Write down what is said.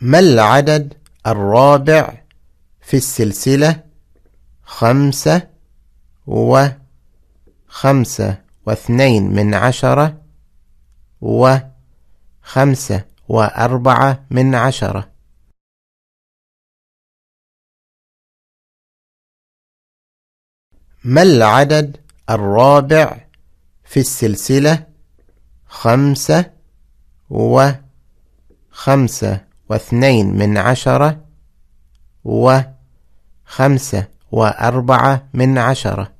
ما العدد الرابع في السلسلة 5 و5 و2 من 10 و5 و4 من 10؟ ما العدد الرابع في السلسلة 5 و5 و2 من 10 و5 و4 من 10؟